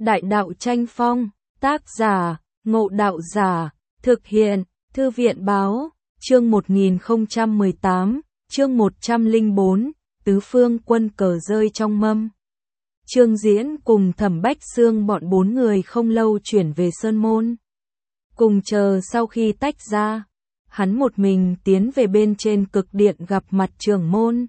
Đại đạo tranh phong, tác giả, Ngộ Đạo Giả, thực hiện, Thư viện báo, chương 1018, chương 104, Tứ Phương Quân Cờ rơi trong mâm. Trương Diễn cùng Thẩm Bách Xương bọn 4 người không lâu chuyển về Sơn Môn. Cùng chờ sau khi tách ra, hắn một mình tiến về bên trên cực điện gặp mặt trưởng môn.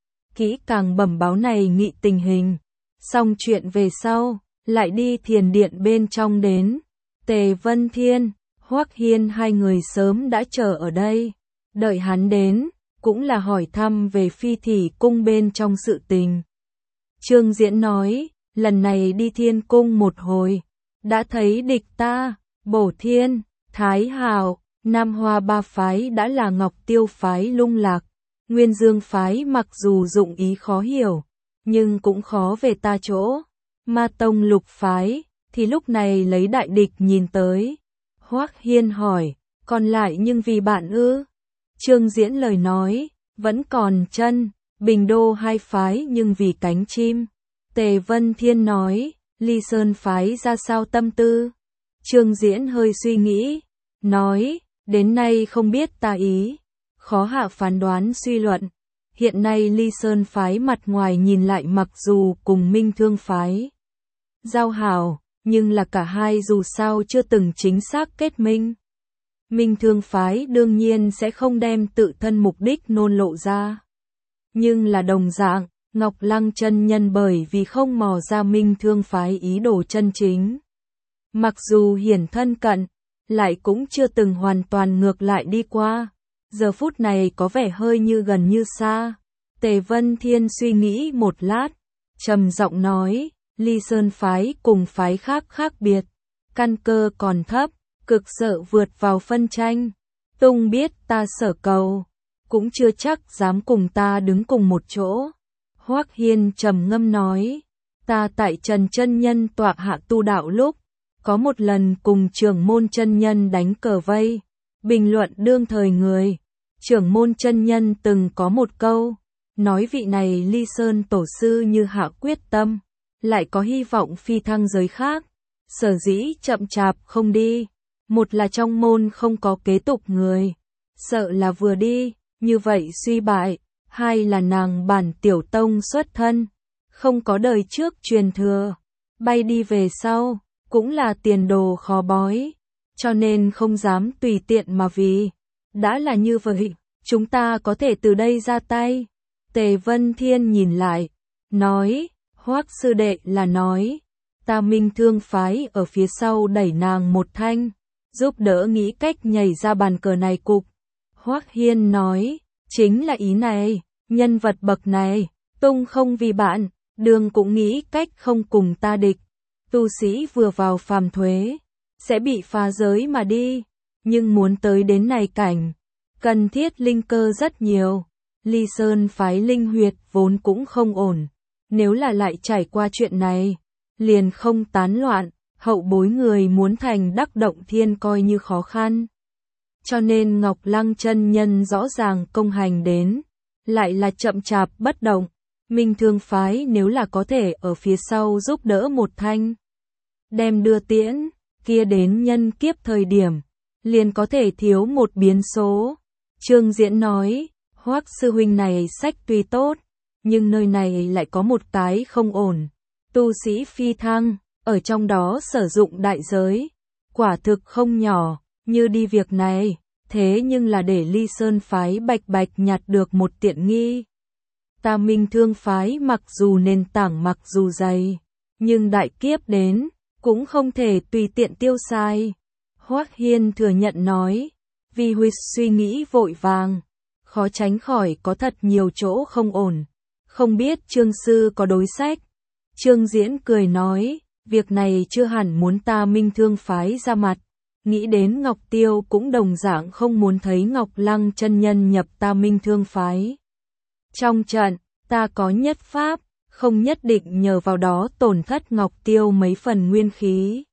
Kỹ càng bẩm báo này nghị tình hình, xong chuyện về sau, lại đi thiền điện bên trong đến. Tề Vân Thiên, Hoắc Hiên hai người sớm đã chờ ở đây, đợi hắn đến, cũng là hỏi thăm về Phi Thỉ Cung bên trong sự tình. Trương Diễn nói, lần này đi Thiên Cung một hồi, đã thấy địch ta, Bổ Thiên, Thái Hào, Nam Hoa ba phái đã là Ngọc Tiêu phái lung lạc, Nguyên Dương phái mặc dù dụng ý khó hiểu, nhưng cũng khó về ta chỗ. Ma Tông Lục phái, thì lúc này lấy đại địch nhìn tới. Hoắc Hiên hỏi, còn lại nhưng vì bạn ư? Trương Diễn lời nói, vẫn còn chân, Bình Đô hai phái nhưng vì cánh chim. Tề Vân Thiên nói, Ly Sơn phái ra sao tâm tư? Trương Diễn hơi suy nghĩ, nói, đến nay không biết ta ý, khó hạ phán đoán suy luận. Hiện nay Ly Sơn phái mặt ngoài nhìn lại mặc dù cùng Minh Thương phái giao hảo, nhưng là cả hai dù sao chưa từng chính xác kết minh. Minh Thương phái đương nhiên sẽ không đem tự thân mục đích nôn lộ ra. Nhưng là đồng dạng, Ngọc Lăng chân nhân bởi vì không mò ra Minh Thương phái ý đồ chân chính. Mặc dù hiển thân cận, lại cũng chưa từng hoàn toàn ngược lại đi qua. Giờ phút này có vẻ hơi như gần như xa. Tề Vân Thiên suy nghĩ một lát, trầm giọng nói, Ly Sơn phái cùng phái khác khác biệt, căn cơ còn thấp, cực sợ vượt vào phân tranh. Tung biết ta sở cầu, cũng chưa chắc dám cùng ta đứng cùng một chỗ. Hoắc Hiên trầm ngâm nói, ta tại Trần chân nhân tọa hạ tu đạo lúc, có một lần cùng trưởng môn chân nhân đánh cờ vây, bình luận đương thời người. Trưởng môn chân nhân từng có một câu, nói vị này Ly Sơn tổ sư như hạ quyết tâm, lại có hy vọng phi thăng giới khác, sở dĩ chậm chạp không đi, một là trong môn không có kế tục người, sợ là vừa đi, như vậy suy bại, hai là nàng bản tiểu tông xuất thân, không có đời trước truyền thừa, bay đi về sau, cũng là tiền đồ khó bói, cho nên không dám tùy tiện mà vì, đã là như vậy, chúng ta có thể từ đây ra tay. Tề Vân Thiên nhìn lại, nói, Hoắc sư đệ là nói, ta Minh Thương phái ở phía sau đẩy nàng một thanh, giúp đỡ nghĩ cách nhảy ra bàn cờ này cục. Hoắc Hiên nói, chính là ý này, nhân vật bậc này, tung không vì bạn, đường cũng nghĩ cách không cùng ta địch. Tu sĩ vừa vào phàm thuế, sẽ bị phá giới mà đi, nhưng muốn tới đến này cảnh, cần thiết linh cơ rất nhiều. Ly Sơn phái linh huyệt vốn cũng không ổn, nếu là lại trải qua chuyện này, liền không tán loạn, hậu bối người muốn thành đắc động thiên coi như khó khăn. Cho nên Ngọc Lăng chân nhân rõ ràng công hành đến, lại là chậm chạp bất động. Minh Thương phái nếu là có thể ở phía sau giúp đỡ một thanh, đem đưa tiễn, kia đến nhân kiếp thời điểm, liền có thể thiếu một biến số. Trương Diễn nói, Hoắc sư huynh này sách tuy tốt, nhưng nơi này lại có một cái không ổn. Tu sĩ phi thăng, ở trong đó sử dụng đại giới, quả thực không nhỏ, như đi việc này, thế nhưng là để Ly Sơn phái bạch bạch nhặt được một tiện nghi. Ta Minh Thương phái mặc dù nền tảng mặc dù dày, nhưng đại kiếp đến, cũng không thể tùy tiện tiêu sai. Hoắc Hiên thừa nhận nói, vì huynh suy nghĩ vội vàng, khó tránh khỏi có thật nhiều chỗ không ổn, không biết Trương sư có đối sách. Trương Diễn cười nói, việc này chưa hẳn muốn ta Minh Thương phái ra mặt, nghĩ đến Ngọc Tiêu cũng đồng dạng không muốn thấy Ngọc Lăng chân nhân nhập ta Minh Thương phái. Trong trận, ta có nhất pháp, không nhất định nhờ vào đó tổn thất Ngọc Tiêu mấy phần nguyên khí.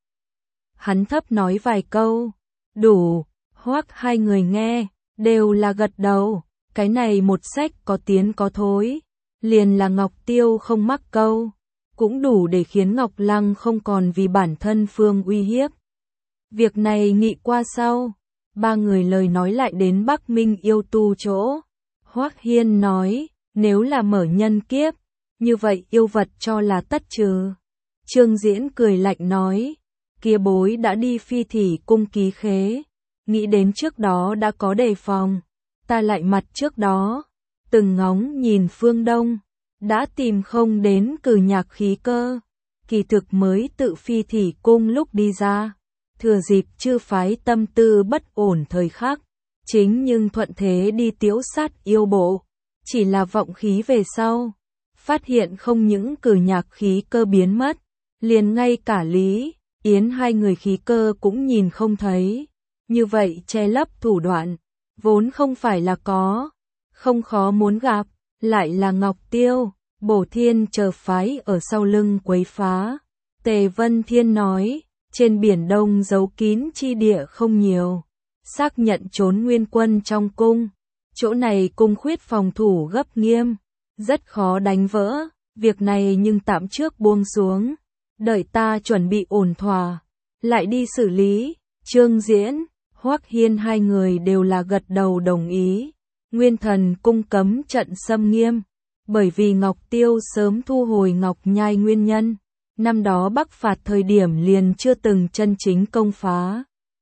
Hắn thấp nói vài câu, đủ. Hoắc hai người nghe, đều là gật đầu, cái này một sách có tiến có thối, liền là Ngọc Tiêu không mắc câu. cũng đủ để khiến Ngọc Lăng không còn vì bản thân Phương uy hiếp. Việc này nghị qua sau, ba người lời nói lại đến Bắc Minh yêu tu chỗ. Hoắc Hiên nói, nếu là mở nhân kiếp, như vậy yêu vật cho là tất trừ. Trương Diễn cười lạnh nói, kia bối đã đi Phi Thỉ cung ký khế, nghĩ đến trước đó đã có đề phòng, ta lại mặt trước đó, từng ngóng nhìn phương đông, đã tìm không đến cử nhạc khí cơ, kỳ thực mới tự Phi Thỉ cung lúc đi ra, thừa dịp chư phái tâm tư bất ổn thời khắc, chính nhưng thuận thế đi tiễu sát yêu bộ, chỉ là vọng khí về sau, phát hiện không những cử nhạc khí cơ biến mất, liền ngay cả Lý Yến hai người khí cơ cũng nhìn không thấy, như vậy che lấp thủ đoạn, vốn không phải là có, không khó muốn gặp, lại là Ngọc Tiêu, Bổ Thiên chờ phái ở sau lưng quấy phá. Tề Vân Thiên nói, trên biển Đông giấu kín chi địa không nhiều, xác nhận trốn nguyên quân trong cung, chỗ này cung khuyết phòng thủ gấp nghiêm, rất khó đánh vỡ, việc này nhưng tạm trước buông xuống, đợi ta chuẩn bị ổn thỏa, lại đi xử lý. Trương Diễn, Hoắc Hiên hai người đều là gật đầu đồng ý. Nguyên Thần cung cấm trận xâm nghiêm, bởi vì Ngọc Tiêu sớm thu hồi Ngọc Nhai nguyên nhân, năm đó Bắc phạt thời điểm liền chưa từng chân chính công phá.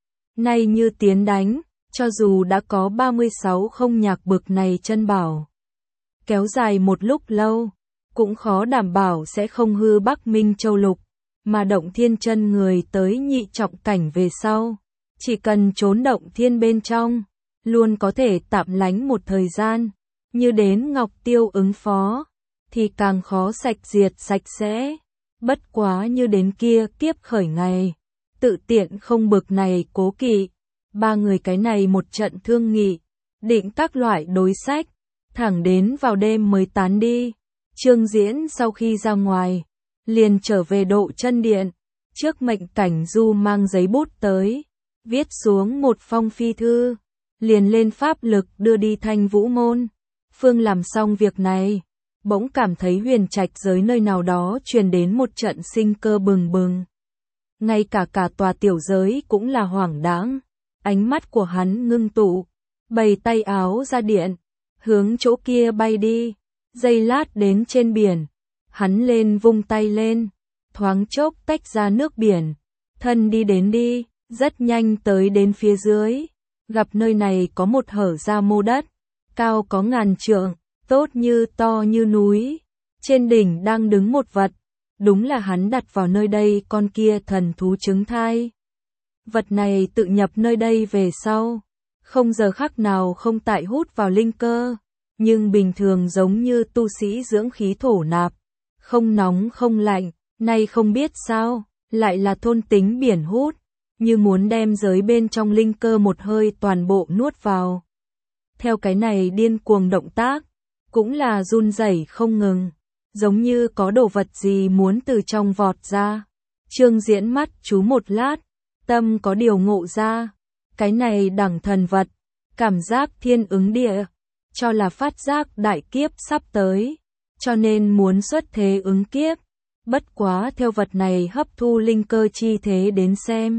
Nay như tiến đánh, cho dù đã có 36 không nhạc bực này chân bảo, kéo dài một lúc lâu, cũng khó đảm bảo sẽ không hư Bắc Minh Châu Lục, mà động thiên chân người tới nhị trọng cảnh về sau, chỉ cần trốn động thiên bên trong, luôn có thể tạm lánh một thời gian, như đến Ngọc Tiêu ứng phó, thì càng khó sạch diệt sạch sẽ, bất quá như đến kia kiếp khởi ngày, tự tiện không bực này cố kỵ, ba người cái này một trận thương nghị, định các loại đối sách, thẳng đến vào đêm mới tán đi. Trương Diễn sau khi ra ngoài, liền trở về Độ Chân Điện, trước mệnh Cảnh Du mang giấy bút tới, viết xuống một phong phi thư, liền lên pháp lực đưa đi Thanh Vũ môn. Phương làm xong việc này, bỗng cảm thấy huyền trạch giới nơi nào đó truyền đến một trận sinh cơ bừng bừng. Ngay cả tòa tiểu giới cũng là hoảng đãng, ánh mắt của hắn ngưng tụ, bày tay áo ra điện, hướng chỗ kia bay đi, giây lát đến trên biển, hắn lên vung tay lên, thoáng chốc tách ra nước biển, thân đi, rất nhanh tới đến phía dưới, gặp nơi này có một hở ra mô đất, cao có ngàn trượng, tốt như to như núi, trên đỉnh đang đứng một vật, đúng là hắn đặt vào nơi đây con kia thần thú trứng thai. Vật này tự nhập nơi đây về sau, không giờ khắc nào không tại hút vào linh cơ, nhưng bình thường giống như tu sĩ dưỡng khí thổ nạp, không nóng không lạnh, nay không biết sao, lại là thôn tính biển hút, như muốn đem giới bên trong linh cơ một hơi toàn bộ nuốt vào. Theo cái này điên cuồng động tác, cũng là run rẩy không ngừng, giống như có đồ vật gì muốn từ trong vọt ra. Trương Diễn mắt chú một lát, tâm có điều ngộ ra, cái này đẳng thần vật, cảm giác thiên ứng địa, cho là phát giác đại kiếp sắp tới, cho nên muốn xuất thế ứng kiếp, bất quá theo vật này hấp thu linh cơ chi thế đến xem.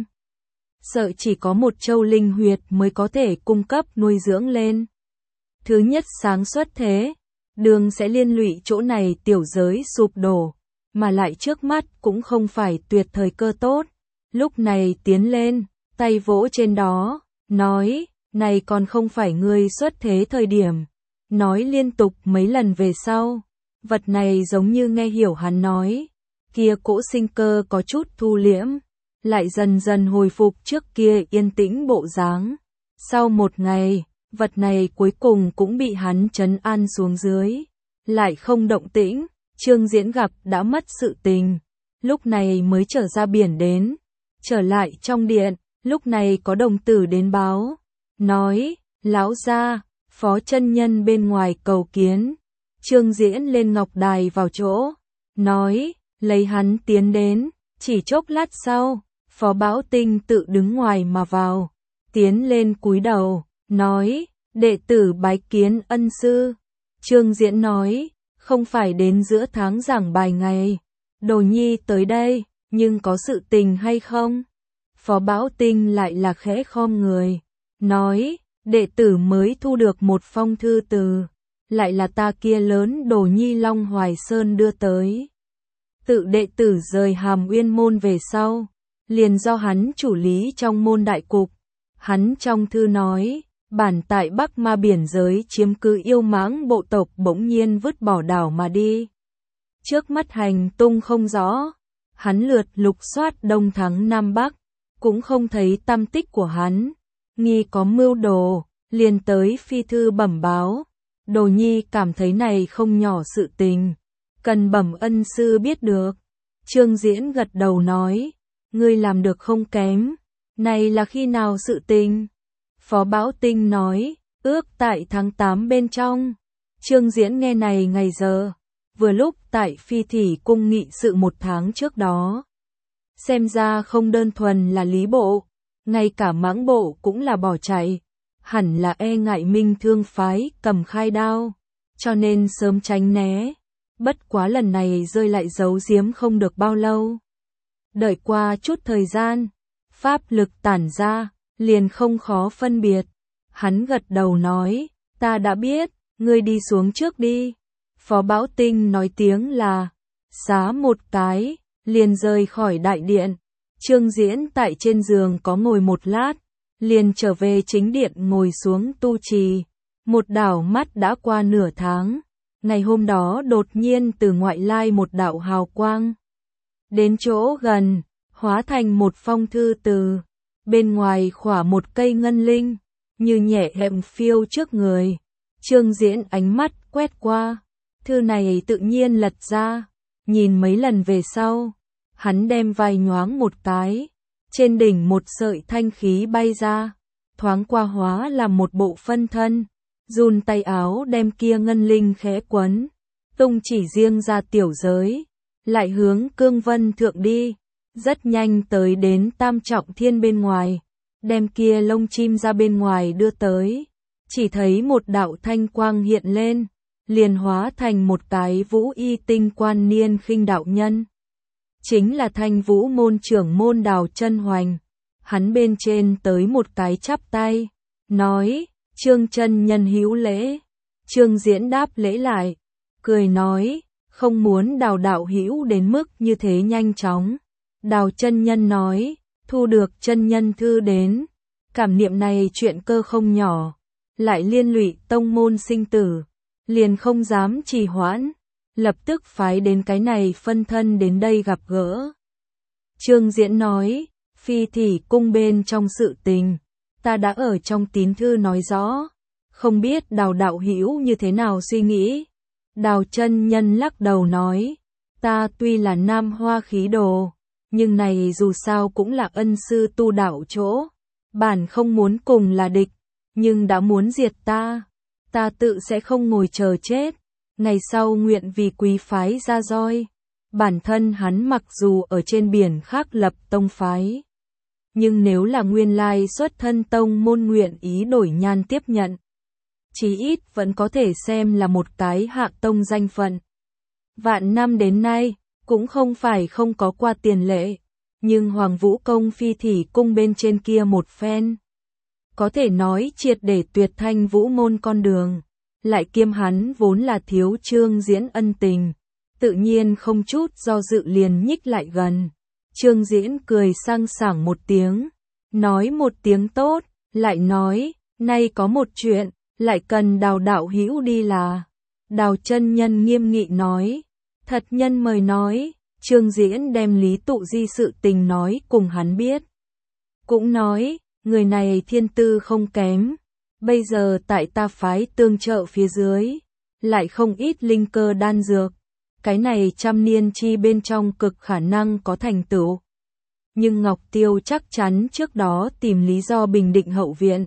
Sợ chỉ có một châu linh huyệt mới có thể cung cấp nuôi dưỡng lên. Thứ nhất sáng xuất thế, đường sẽ liên lụy chỗ này tiểu giới sụp đổ, mà lại trước mắt cũng không phải tuyệt thời cơ tốt. Lúc này tiến lên, tay vỗ trên đó, nói, này còn không phải ngươi xuất thế thời điểm. Nói liên tục mấy lần về sau, vật này giống như nghe hiểu hắn nói, kia cỗ sinh cơ có chút thu liễm, lại dần dần hồi phục trước kia yên tĩnh bộ dáng. Sau một ngày, vật này cuối cùng cũng bị hắn trấn an xuống dưới, lại không động tĩnh. Trương Diễn gặp đã mất sự tình, lúc này mới trở ra biển đến, trở lại trong điện, lúc này có đồng tử đến báo, nói, lão gia, Phó chân nhân bên ngoài cầu kiến. Trương Diễn lên ngọc đài vào chỗ, nói, lấy hắn tiến đến, chỉ chốc lát sau, Phó Bảo Tinh tự đứng ngoài mà vào, tiến lên cúi đầu, nói, đệ tử bái kiến ân sư. Trương Diễn nói, không phải đến giữa tháng giảng bài ngày, Đồ Nhi tới đây, nhưng có sự tình hay không? Phó Bảo Tinh lại là khẽ khom người, nói, đệ tử mới thu được một phong thư từ, lại là ta kia lớn Đồ Nhi Long Hoài Sơn đưa tới. Tự đệ tử rời Hàm Uyên môn về sau, liền do hắn chủ lý trong môn đại cục. Hắn trong thư nói, bản tại Bắc Ma biển giới chiếm cứ yêu mãng bộ tộc bỗng nhiên vứt bỏ đảo mà đi. Trước mắt hành tung không rõ, hắn lượt lục soát Đông Thắng Nam Bắc, cũng không thấy tăm tích của hắn, nghi có mưu đồ, liền tới phi thư bẩm báo. Đồ Nhi cảm thấy này không nhỏ sự tình, cần bẩm ân sư biết được. Trương Diễn gật đầu nói, ngươi làm được không kém, này là khi nào sự tình? Phó Bảo Tinh nói, ước tại tháng 8 bên trong. Trương Diễn nghe này ngày giờ, vừa lúc tại Phi Thủy cung nghị sự 1 tháng trước đó. Xem ra không đơn thuần là Lý bộ, ngay cả Mãng bộ cũng là bỏ chạy, hẳn là e ngại Minh Thương phái cầm khai đao, cho nên sớm tránh né. Bất quá lần này rơi lại giấu giếm không được bao lâu. Đợi qua chút thời gian, pháp lực tản ra, liền không khó phân biệt. Hắn gật đầu nói, ta đã biết, ngươi đi xuống trước đi. Phó Bảo Tinh nói tiếng là, xá một cái, liền rời khỏi đại điện. Trương Diễn tại trên giường có ngồi một lát, liền trở về chính điện ngồi xuống tu trì. Một đảo mắt đã qua nửa tháng. Ngày hôm đó đột nhiên từ ngoại lai một đạo hào quang. Đến chỗ gần, hóa thành một phong thư từ. Bên ngoài khỏa một cây ngân linh, như nhẹ hệm phiêu trước người. Trương Diễn ánh mắt quét qua. Thư này tự nhiên lật ra, nhìn mấy lần về sau. Hắn đem vai nhoáng một cái. Trên đỉnh một sợi thanh khí bay ra, thoáng qua hóa làm một bộ phân thân. Run tay áo đem kia ngân linh khẽ quấn, tung chỉ riêng ra tiểu giới, lại hướng Cương Vân thượng đi, rất nhanh tới đến Tam Trọng Thiên bên ngoài, đem kia lông chim ra bên ngoài đưa tới, chỉ thấy một đạo thanh quang hiện lên, liền hóa thành một cái vũ y tinh quan niên khinh đạo nhân. Chính là Thanh Vũ môn trưởng môn Đào Chân Hoành, hắn bên trên tới một cái chắp tay, nói, Trương chân nhân hữu lễ. Trương Diễn đáp lễ lại, cười nói, không muốn Đào đạo hữu đến mức như thế nhanh chóng. Đào chân nhân nói, thu được chân nhân thư đến, cảm niệm này chuyện cơ không nhỏ, lại liên lụy tông môn sinh tử, liền không dám trì hoãn, lập tức phái đến cái này phân thân đến đây gặp gỡ. Trương Diễn nói, Phi Thủy cung bên trong sự tình, ta đã ở trong tín thư nói rõ, không biết Đào đạo hữu như thế nào suy nghĩ. Đào chân nhân lắc đầu nói, ta tuy là Nam Hoa khí đồ, nhưng này dù sao cũng là ân sư tu đạo chỗ, bản không muốn cùng là địch, nhưng đã muốn diệt ta tự sẽ không ngồi chờ chết, ngày sau nguyện vì quý phái ra roi. Bản thân hắn mặc dù ở trên biển khác lập tông phái, nhưng nếu là nguyên lai xuất thân tông môn nguyện ý đổi nhan tiếp nhận, chí ít vẫn có thể xem là một cái hạ tông danh phận. Vạn năm đến nay, cũng không phải không có qua tiền lệ, nhưng Hoàng Vũ Công Phi Thủy cung bên trên kia một phen, có thể nói triệt để tuyệt Thanh Vũ môn con đường, lại kiêm hắn vốn là thiếu Trương Diễn ân tình, tự nhiên không chút do dự liền nhích lại gần. Trương Diễn cười sang sảng một tiếng, nói một tiếng tốt, lại nói, nay có một chuyện, lại cần Đào đạo hữu đi là. Đào chân nhân nghiêm nghị nói, thật nhân mời nói. Trương Diễn đem Lý Tụ Di sự tình nói cùng hắn biết. Cũng nói, người này thiên tư không kém, bây giờ tại ta phái tương trợ phía dưới, lại không ít linh cơ đan dược. Cái này trăm niên chi bên trong cực khả năng có thành tựu. Nhưng Ngọc Tiêu chắc chắn trước đó tìm lý do bình định hậu viện.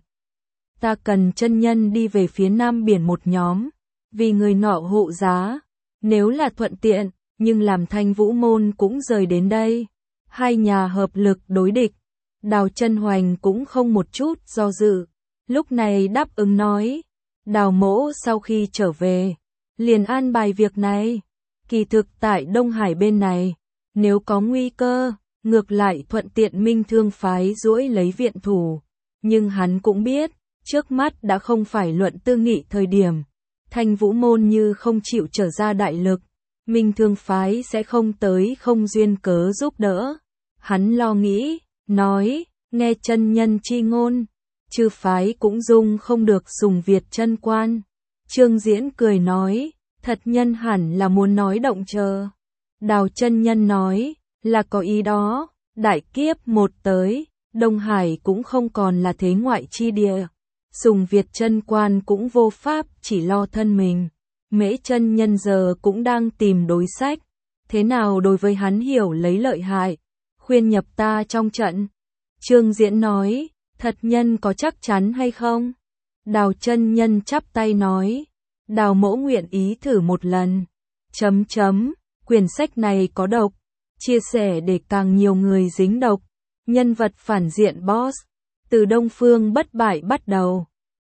Ta cần chân nhân đi về phía nam biển một nhóm, vì người nọ hộ giá, nếu là thuận tiện, nhưng làm Thanh Vũ môn cũng rời đến đây. Hai nhà hợp lực đối địch, Đào Chân Hoành cũng không một chút do dự, lúc này đáp ứng nói, Đào mỗ sau khi trở về, liền an bài việc này. Kỳ thực tại Đông Hải bên này, Nếu có nguy cơ, ngược lại thuận tiện Minh Thương phái duỗi lấy viện thủ. Nhưng hắn cũng biết, trước mắt đã không phải luận tư nghị thời điểm. Thanh Vũ môn như không chịu trở ra đại lực, Minh Thương phái sẽ không tới không duyên cớ giúp đỡ. Hắn lo nghĩ, nói, nghe chân nhân chi ngôn, chư phái cũng dung không được sùng Việt chân quan. Trương Diễn cười nói, thật nhân hẳn là muốn nói động chờ. Đào chân nhân nói, là có ý đó, đại kiếp một tới, Đông Hải cũng không còn là thế ngoại chi địa. Sùng Việt chân quan cũng vô pháp chỉ lo thân mình. Mễ chân nhân giờ cũng đang tìm đối sách. Thế nào đối với hắn hiểu lấy lợi hại, khuyên nhập ta trong trận. Trương Diễn nói, thật nhân có chắc chắn hay không? Đào chân nhân chắp tay nói, Đào mỗ nguyện ý thử một lần. Quyển sách này có độc, chia sẻ để càng nhiều người dính độc. Nhân vật phản diện boss, từ Đông Phương bất bại bắt đầu.